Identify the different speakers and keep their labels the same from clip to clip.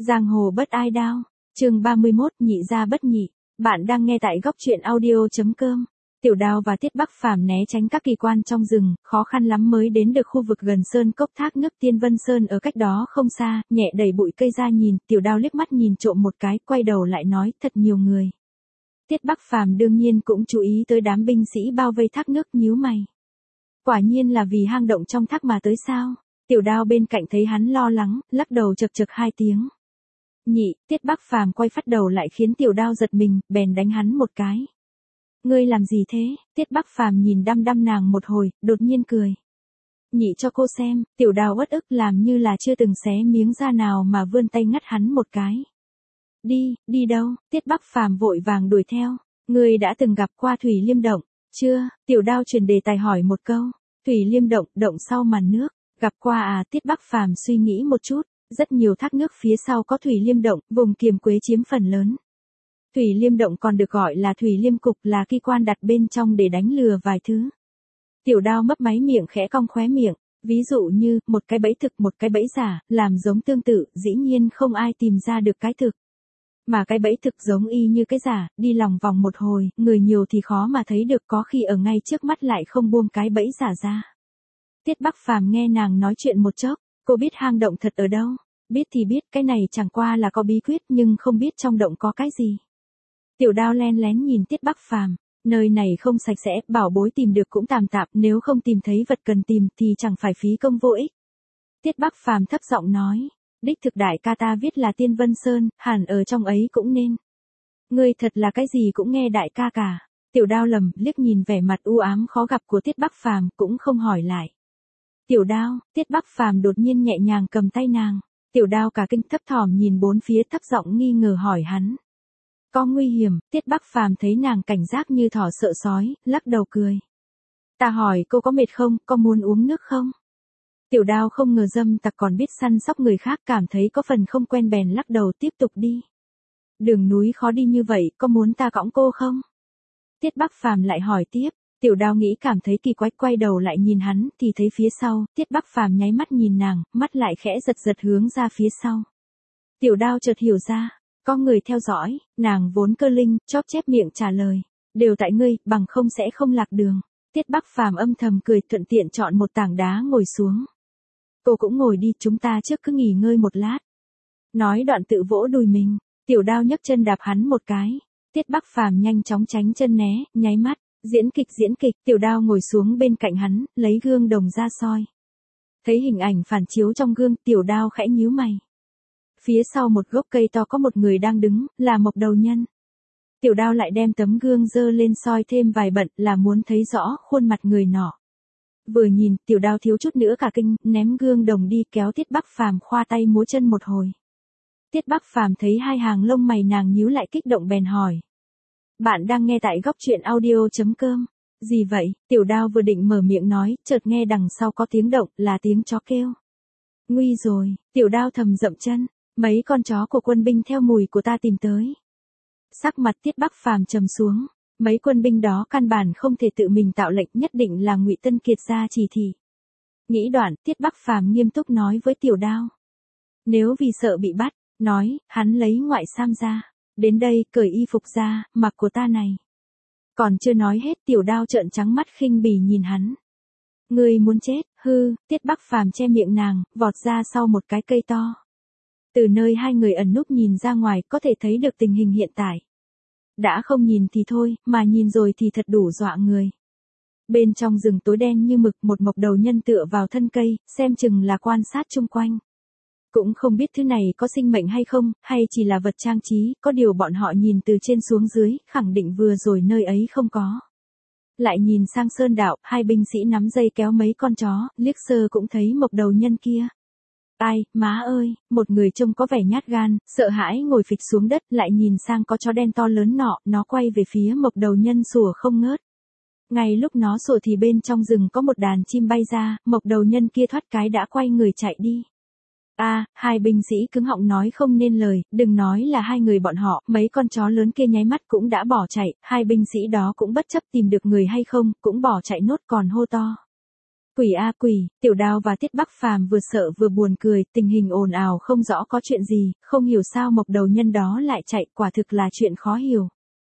Speaker 1: Giang hồ bất ai đao. Chương 31, nhị gia bất nhị. Bạn đang nghe tại góc truyện audio.com. Tiểu Đao và Tiết Bắc Phàm né tránh các kỳ quan trong rừng, khó khăn lắm mới đến được khu vực gần sơn cốc thác nước Tiên Vân Sơn ở cách đó không xa, nhẹ đẩy bụi cây ra nhìn, Tiểu Đao liếc mắt nhìn trộm một cái, quay đầu lại nói, thật nhiều người. Tiết Bắc Phàm đương nhiên cũng chú ý tới đám binh sĩ bao vây thác nước, nhíu mày. Quả nhiên là vì hang động trong thác mà tới sao? Tiểu Đao bên cạnh thấy hắn lo lắng, lắc đầu chậc chậc hai tiếng. Nhị, Tiết Bắc Phàm quay phát đầu lại khiến Tiểu Đao giật mình, bèn đánh hắn một cái. Ngươi làm gì thế? Tiết Bắc Phàm nhìn đăm đăm nàng một hồi, đột nhiên cười. Nhị cho cô xem. Tiểu Đao uất ức làm như là chưa từng xé miếng da nào mà vươn tay ngắt hắn một cái. Đi đâu? Tiết Bắc Phàm vội vàng đuổi theo. Ngươi đã từng gặp qua Thủy Liêm Động? Chưa. Tiểu Đao chuyển đề tài hỏi một câu. Thủy Liêm Động, động sau màn nước. Gặp qua à? Tiết Bắc Phàm suy nghĩ một chút. Rất nhiều thác nước phía sau có Thủy Liêm Động, vùng Kiềm Quế chiếm phần lớn. Thủy Liêm Động còn được gọi là Thủy Liêm Cục, là機quan đặt bên trong để đánh lừa vài thứ. Tiểu Đao mấp máy miệng khẽ cong khóe miệng, ví dụ như, một cái bẫy thực một cái bẫy giả, làm giống tương tự, dĩ nhiên không ai tìm ra được cái thực. Mà cái bẫy thực giống y như cái giả, đi lòng vòng một hồi, người nhiều thì khó mà thấy được, có khi ở ngay trước mắt lại không buông cái bẫy giả ra. Tiết Bắc Phàm nghe nàng nói chuyện một chốc, cô biết hang động thật ở đâu? Biết thì biết, cái này chẳng qua là có bí quyết nhưng không biết trong động có cái gì. Tiểu Đao len lén nhìn Tiết Bắc Phàm, nơi này không sạch sẽ, bảo bối tìm được cũng tạm tạm, nếu không tìm thấy vật cần tìm thì chẳng phải phí công vô ích. Tiết Bắc Phàm thấp giọng nói, đích thực đại ca ta viết là Tiên Vân Sơn, hẳn ở trong ấy cũng nên. Ngươi thật là cái gì cũng nghe đại ca cả. Tiểu Đao lầm, liếc nhìn vẻ mặt u ám khó gặp của Tiết Bắc Phàm, cũng không hỏi lại. Tiểu Đao, Tiết Bắc Phàm đột nhiên nhẹ nhàng cầm tay nàng. Tiểu Đao cả kinh thấp thỏm nhìn bốn phía, thấp giọng nghi ngờ hỏi hắn. Có nguy hiểm? Tiết Bắc Phàm thấy nàng cảnh giác như thỏ sợ sói, lắc đầu cười. Ta hỏi cô có mệt không, có muốn uống nước không? Tiểu Đao không ngờ dâm tặc còn biết săn sóc người khác, cảm thấy có phần không quen bèn lắc đầu tiếp tục đi. Đường núi khó đi như vậy, có muốn ta cõng cô không? Tiết Bắc Phàm lại hỏi tiếp. Tiểu Đao nghĩ cảm thấy kỳ quái, quay đầu lại nhìn hắn, thì thấy phía sau, Tiết Bắc Phàm nháy mắt nhìn nàng, mắt lại khẽ giật giật hướng ra phía sau. Tiểu Đao chợt hiểu ra, có người theo dõi, nàng vốn cơ linh, chóp chép miệng trả lời. Đều tại ngươi, bằng không sẽ không lạc đường. Tiết Bắc Phàm âm thầm cười, thuận tiện chọn một tảng đá ngồi xuống. Cô cũng ngồi đi, chúng ta trước cứ nghỉ ngơi một lát. Nói đoạn tự vỗ đùi mình, Tiểu Đao nhấc chân đạp hắn một cái. Tiết Bắc Phàm nhanh chóng tránh chân né, nháy mắt. Diễn kịch, Tiểu Đao ngồi xuống bên cạnh hắn, lấy gương đồng ra soi. Thấy hình ảnh phản chiếu trong gương, Tiểu Đao khẽ nhíu mày. Phía sau một gốc cây to có một người đang đứng, là Mộc Đầu Nhân. Tiểu Đao lại đem tấm gương dơ lên soi thêm vài bận, là muốn thấy rõ khuôn mặt người nọ. Vừa nhìn, Tiểu Đao thiếu chút nữa cả kinh, ném gương đồng đi, kéo Tiết Bắc Phàm khoa tay múa chân một hồi. Tiết Bắc Phàm thấy hai hàng lông mày nàng nhíu lại, kích động bèn hỏi. Bạn đang nghe tại góc truyện audio.com. Gì vậy? Tiểu Đao vừa định mở miệng nói, chợt nghe đằng sau có tiếng động, là tiếng chó kêu. Nguy rồi, Tiểu Đao thầm dậm chân, mấy con chó của quân binh theo mùi của ta tìm tới. Sắc mặt Tiết Bắc Phàm trầm xuống, mấy quân binh đó căn bản không thể tự mình tạo lệnh, nhất định là Ngụy Tân Kiệt ra chỉ thị. Nghĩ đoạn, Tiết Bắc Phàm nghiêm túc nói với Tiểu Đao. Nếu vì sợ bị bắt, nói, hắn lấy ngoại sam ra. Đến đây, cởi y phục ra, mặc của ta này. Còn chưa nói hết, Tiểu Đao trợn trắng mắt khinh bỉ nhìn hắn. Ngươi muốn chết? Hư. Tiết Bắc Phàm che miệng nàng, vọt ra sau một cái cây to. Từ nơi hai người ẩn núp nhìn ra ngoài, có thể thấy được tình hình hiện tại. Đã không nhìn thì thôi, mà nhìn rồi thì thật đủ dọa người. Bên trong rừng tối đen như mực, một Mộc Đầu Nhân tựa vào thân cây, xem chừng là quan sát chung quanh. Cũng không biết thứ này có sinh mệnh hay không, hay chỉ là vật trang trí, có điều bọn họ nhìn từ trên xuống dưới, khẳng định vừa rồi nơi ấy không có. Lại nhìn sang sơn đạo, hai binh sĩ nắm dây kéo mấy con chó, liếc sơ cũng thấy Mộc Đầu Nhân kia. Ai, má ơi, một người trông có vẻ nhát gan, sợ hãi ngồi phịch xuống đất, lại nhìn sang có chó đen to lớn nọ, nó quay về phía Mộc Đầu Nhân sủa không ngớt. Ngay lúc nó sủa thì bên trong rừng có một đàn chim bay ra, Mộc Đầu Nhân kia thoát cái đã quay người chạy đi. Hai binh sĩ cứng họng nói không nên lời, đừng nói là hai người bọn họ, mấy con chó lớn kia nháy mắt cũng đã bỏ chạy, hai binh sĩ đó cũng bất chấp tìm được người hay không, cũng bỏ chạy nốt còn hô to. Quỷ a quỷ, Tiểu Đao và Tiết Bắc Phàm vừa sợ vừa buồn cười, tình hình ồn ào không rõ có chuyện gì, không hiểu sao mộc đầu nhân đó lại chạy, quả thực là chuyện khó hiểu.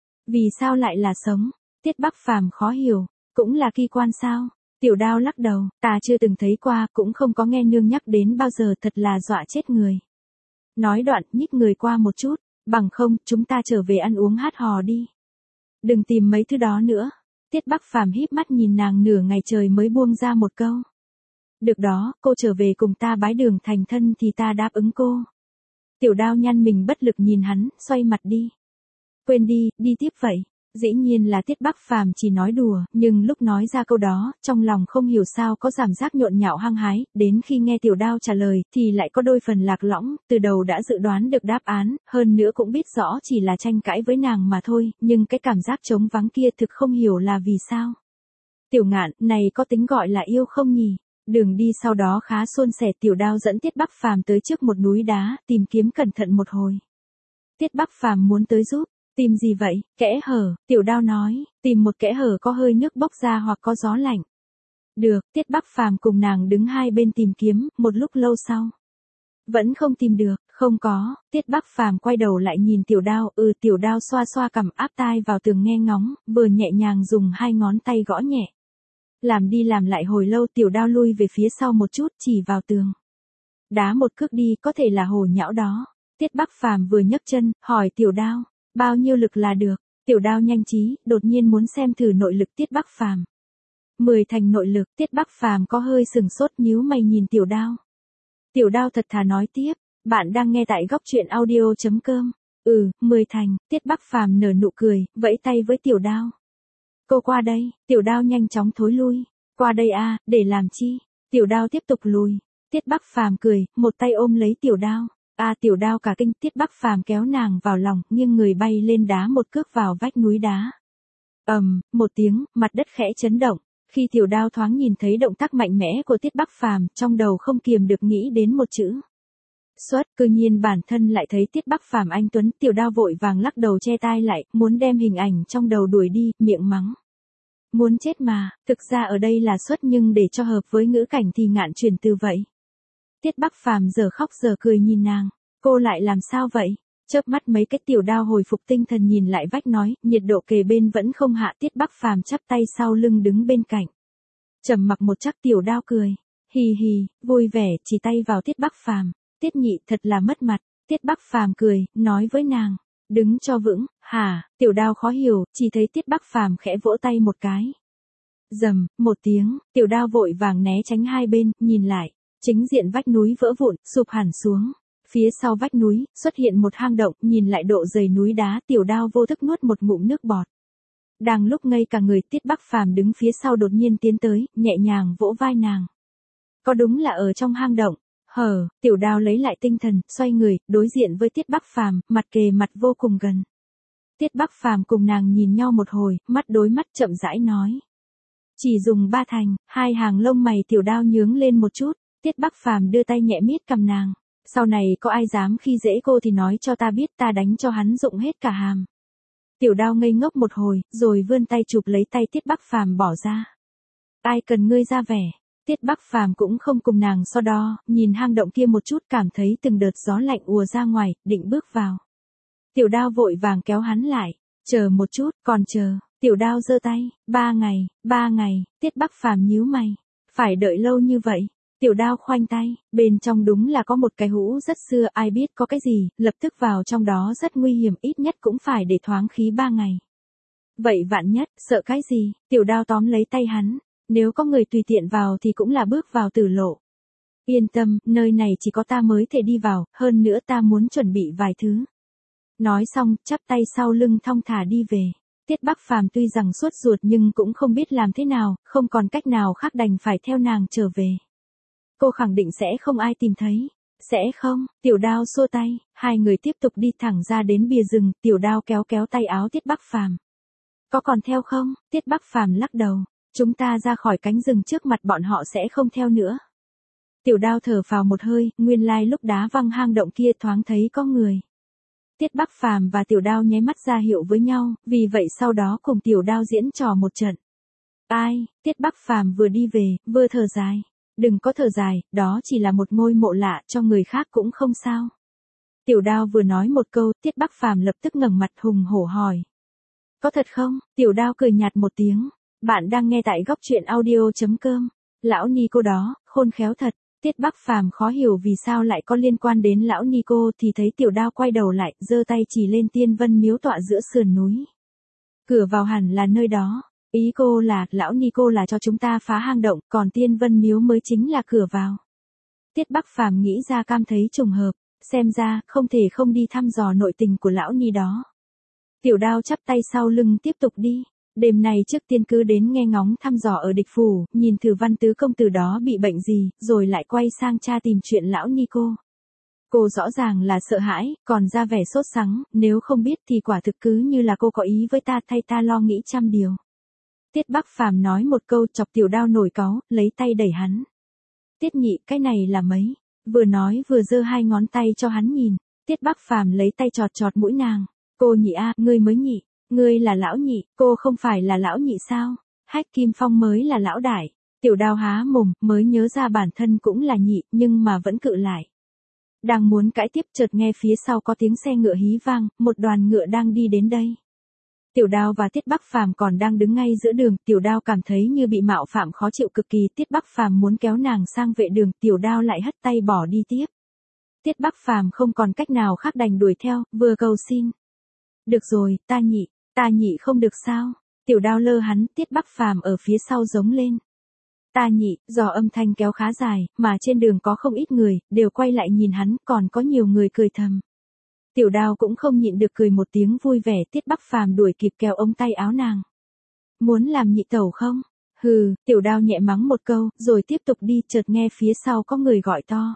Speaker 1: Vì sao lại là sống? Tiết Bắc Phàm khó hiểu, cũng là kỳ quan sao? Tiểu Đao lắc đầu, ta chưa từng thấy qua, cũng không có nghe nương nhắc đến bao giờ, thật là dọa chết người. Nói đoạn, nhích người qua một chút, bằng không, chúng ta trở về ăn uống hát hò đi. Đừng tìm mấy thứ đó nữa. Tiết Bắc Phàm híp mắt nhìn nàng nửa ngày trời mới buông ra một câu. Được đó, cô trở về cùng ta bái đường thành thân thì ta đáp ứng cô. Tiểu Đao nhăn mình bất lực nhìn hắn, xoay mặt đi. Quên đi, đi tiếp vậy. Dĩ nhiên là Tiết Bắc Phàm chỉ nói đùa, nhưng lúc nói ra câu đó, trong lòng không hiểu sao có cảm giác nhộn nhạo hăng hái, đến khi nghe Tiểu Đao trả lời, thì lại có đôi phần lạc lõng, từ đầu đã dự đoán được đáp án, hơn nữa cũng biết rõ chỉ là tranh cãi với nàng mà thôi, nhưng cái cảm giác trống vắng kia thực không hiểu là vì sao. Tiểu Ngạn, này có tính gọi là yêu không nhỉ? Đường đi sau đó khá suôn sẻ, Tiểu Đao dẫn Tiết Bắc Phàm tới trước một núi đá, tìm kiếm cẩn thận một hồi. Tiết Bắc Phàm muốn tới giúp. Tìm gì vậy? Kẽ hở, Tiểu Đao nói, tìm một kẽ hở có hơi nước bốc ra hoặc có gió lạnh. Được, Tiết Bắc Phàm cùng nàng đứng hai bên tìm kiếm, một lúc lâu sau. Vẫn không tìm được, không có, Tiết Bắc Phàm quay đầu lại nhìn Tiểu Đao, Tiểu Đao xoa xoa cằm áp tai vào tường nghe ngóng, vừa nhẹ nhàng dùng hai ngón tay gõ nhẹ. Làm đi làm lại hồi lâu, Tiểu Đao lui về phía sau một chút, chỉ vào tường. Đá một cước đi, có thể là hồ nhão đó. Tiết Bắc Phàm vừa nhấc chân, hỏi Tiểu Đao. Bao nhiêu lực là được? Tiểu Đao nhanh trí, đột nhiên muốn xem thử nội lực Tiết Bắc Phàm. 10 thành nội lực, Tiết Bắc Phàm có hơi sừng sốt, nhíu mày nhìn Tiểu Đao. Tiểu Đao thật thà nói tiếp, bạn đang nghe tại góc truyện audio.com. 10 thành, Tiết Bắc Phàm nở nụ cười, vẫy tay với Tiểu Đao. Cô qua đây, Tiểu Đao nhanh chóng thối lui. Qua đây a, để làm chi? Tiểu Đao tiếp tục lùi. Tiết Bắc Phàm cười, một tay ôm lấy Tiểu Đao. Tiểu Đao cả kinh, Tiết Bắc Phàm kéo nàng vào lòng, nghiêng người bay lên đá một cước vào vách núi đá. Một tiếng, mặt đất khẽ chấn động. Khi Tiểu Đao thoáng nhìn thấy động tác mạnh mẽ của Tiết Bắc Phàm, trong đầu không kiềm được nghĩ đến một chữ. Cư nhiên bản thân lại thấy Tiết Bắc Phàm anh tuấn, Tiểu Đao vội vàng lắc đầu che tai lại, muốn đem hình ảnh trong đầu đuổi đi, miệng mắng. Muốn chết mà, thực ra ở đây là nhưng để cho hợp với ngữ cảnh thì ngạn chuyển từ vậy. Tiết Bắc Phàm giờ khóc giờ cười nhìn nàng, cô lại làm sao vậy? Chớp mắt mấy cái. Tiểu Đao hồi phục tinh thần nhìn lại vách nói, nhiệt độ kề bên vẫn không hạ. Tiết Bắc Phàm chắp tay sau lưng đứng bên cạnh. Trầm mặc một chắc. Tiểu Đao cười, hì hì, vui vẻ chỉ tay vào Tiết Bắc Phàm. Tiết nhị thật là mất mặt. Tiết Bắc Phàm cười, nói với nàng, đứng cho vững. Hả? Tiểu Đao khó hiểu, chỉ thấy Tiết Bắc Phàm khẽ vỗ tay một cái. Rầm, một tiếng, Tiểu Đao vội vàng né tránh hai bên, nhìn lại. Chính diện vách núi vỡ vụn, sụp hẳn xuống. Phía sau vách núi, xuất hiện một hang động, nhìn lại độ dày núi đá, Tiểu Đao vô thức nuốt một ngụm nước bọt. Đang lúc ngây cả người, Tiết Bắc Phàm đứng phía sau đột nhiên tiến tới, nhẹ nhàng vỗ vai nàng. Có đúng là ở trong hang động. Tiểu Đao lấy lại tinh thần, xoay người, đối diện với Tiết Bắc Phàm, mặt kề mặt vô cùng gần. Tiết Bắc Phàm cùng nàng nhìn nhau một hồi, mắt đối mắt chậm rãi nói. Chỉ dùng 3 thành, hai hàng lông mày Tiểu Đao nhướng lên một chút. Tiết Bắc Phàm đưa tay nhẹ miết cầm nàng. Sau này có ai dám khi dễ cô thì nói cho ta biết, ta đánh cho hắn rụng hết cả hàm. Tiểu Đao ngây ngốc một hồi, rồi vươn tay chụp lấy tay Tiết Bắc Phàm bỏ ra. Ai cần ngươi ra vẻ? Tiết Bắc Phàm cũng không cùng nàng so đo, nhìn hang động kia một chút, cảm thấy từng đợt gió lạnh ùa ra ngoài, định bước vào. Tiểu Đao vội vàng kéo hắn lại. Chờ một chút, còn chờ. Tiểu Đao giơ tay. 3 ngày, Tiết Bắc Phàm nhíu mày. Phải đợi lâu như vậy? Tiểu Đao khoanh tay, bên trong đúng là có một cái hũ rất xưa, ai biết có cái gì, lập tức vào trong đó rất nguy hiểm, ít nhất cũng phải để thoáng khí 3 ngày. Vậy vạn nhất, sợ cái gì? Tiểu Đao tóm lấy tay hắn, nếu có người tùy tiện vào thì cũng là bước vào tử lộ. Yên tâm, nơi này chỉ có ta mới thể đi vào, hơn nữa ta muốn chuẩn bị vài thứ. Nói xong, chắp tay sau lưng thong thả đi về. Tiết Bắc Phàm tuy rằng sốt ruột nhưng cũng không biết làm thế nào, không còn cách nào khác đành phải theo nàng trở về. Cô khẳng định sẽ không ai tìm thấy. Sẽ không, Tiểu Đao xua tay, hai người tiếp tục đi thẳng ra đến bìa rừng, Tiểu Đao kéo kéo tay áo Tiết Bắc Phàm. Có còn theo không? Tiết Bắc Phàm lắc đầu, chúng ta ra khỏi cánh rừng trước mặt bọn họ sẽ không theo nữa. Tiểu Đao thở phào một hơi, nguyên lai lúc đá văng hang động kia thoáng thấy có người. Tiết Bắc Phàm và Tiểu Đao nháy mắt ra hiệu với nhau, vì vậy sau đó cùng Tiểu Đao diễn trò một trận. Ai, Tiết Bắc Phàm vừa đi về, vừa thở dài. Đừng có thở dài, đó chỉ là một ngôi mộ lạ, cho người khác cũng không sao. Tiểu Đao vừa nói một câu, Tiết Bắc Phàm lập tức ngẩng mặt hùng hổ hỏi. Có thật không? Tiểu Đao cười nhạt một tiếng. Bạn đang nghe tại góc truyện audio.com. Lão Nico đó, khôn khéo thật. Tiết Bắc Phàm khó hiểu vì sao lại có liên quan đến lão Nico thì thấy Tiểu Đao quay đầu lại, giơ tay chỉ lên Tiên Vân Miếu tọa giữa sườn núi. Cửa vào hẳn là nơi đó. Ý cô là, lão Nico là cho chúng ta phá hang động, còn Tiên Vân Miếu mới chính là cửa vào. Tiết Bắc Phàm nghĩ ra cảm thấy trùng hợp, xem ra, không thể không đi thăm dò nội tình của lão Ni đó. Tiểu Đao chắp tay sau lưng tiếp tục đi. Đêm này trước tiên cứ đến nghe ngóng thăm dò ở địch phủ, nhìn thử Văn Tứ công tử đó bị bệnh gì, rồi lại quay sang tra tìm chuyện lão Nico. Cô rõ ràng là sợ hãi, còn ra vẻ sốt sắng, nếu không biết thì quả thực cứ như là cô có ý với ta thay ta lo nghĩ trăm điều. Tiết Bắc Phàm nói một câu chọc Tiểu Đao nổi cáu, lấy tay đẩy hắn. Tiết Nhị, cái này là mấy? Vừa nói vừa giơ hai ngón tay cho hắn nhìn. Tiết Bắc Phàm lấy tay chọt chọt mũi nàng. Cô Nhị a, ngươi mới nhị. Ngươi là lão nhị, cô không phải là lão nhị sao? Hách Kim Phong mới là lão đại. Tiểu Đao há mồm, mới nhớ ra bản thân cũng là nhị, nhưng mà vẫn cự lại. Đang muốn cãi tiếp chợt nghe phía sau có tiếng xe ngựa hí vang, một đoàn ngựa đang đi đến đây. Tiểu Đao và Tiết Bắc Phàm còn đang đứng ngay giữa đường, Tiểu Đao cảm thấy như bị mạo phạm khó chịu cực kỳ, Tiết Bắc Phàm muốn kéo nàng sang vệ đường, Tiểu Đao lại hất tay bỏ đi tiếp. Tiết Bắc Phàm không còn cách nào khác đành đuổi theo, vừa cầu xin. Được rồi, ta nhị không được sao? Tiểu Đao lơ hắn, Tiết Bắc Phàm ở phía sau giống lên. Ta nhị, do âm thanh kéo khá dài, mà trên đường có không ít người, đều quay lại nhìn hắn, còn có nhiều người cười thầm. Tiểu Đao cũng không nhịn được cười một tiếng vui vẻ, Tiết Bắc Phàm đuổi kịp kéo ống tay áo nàng. Muốn làm nhị tẩu không? Hừ, Tiểu Đao nhẹ mắng một câu, rồi tiếp tục đi, chợt nghe phía sau có người gọi to.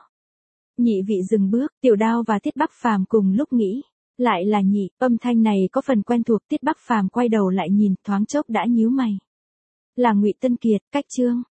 Speaker 1: Nhị vị dừng bước, Tiểu Đao và Tiết Bắc Phàm cùng lúc nghĩ. Lại là nhị, âm thanh này có phần quen thuộc, Tiết Bắc Phàm quay đầu lại nhìn, thoáng chốc đã nhíu mày. Là Ngụy Tân Kiệt, Cách Trương.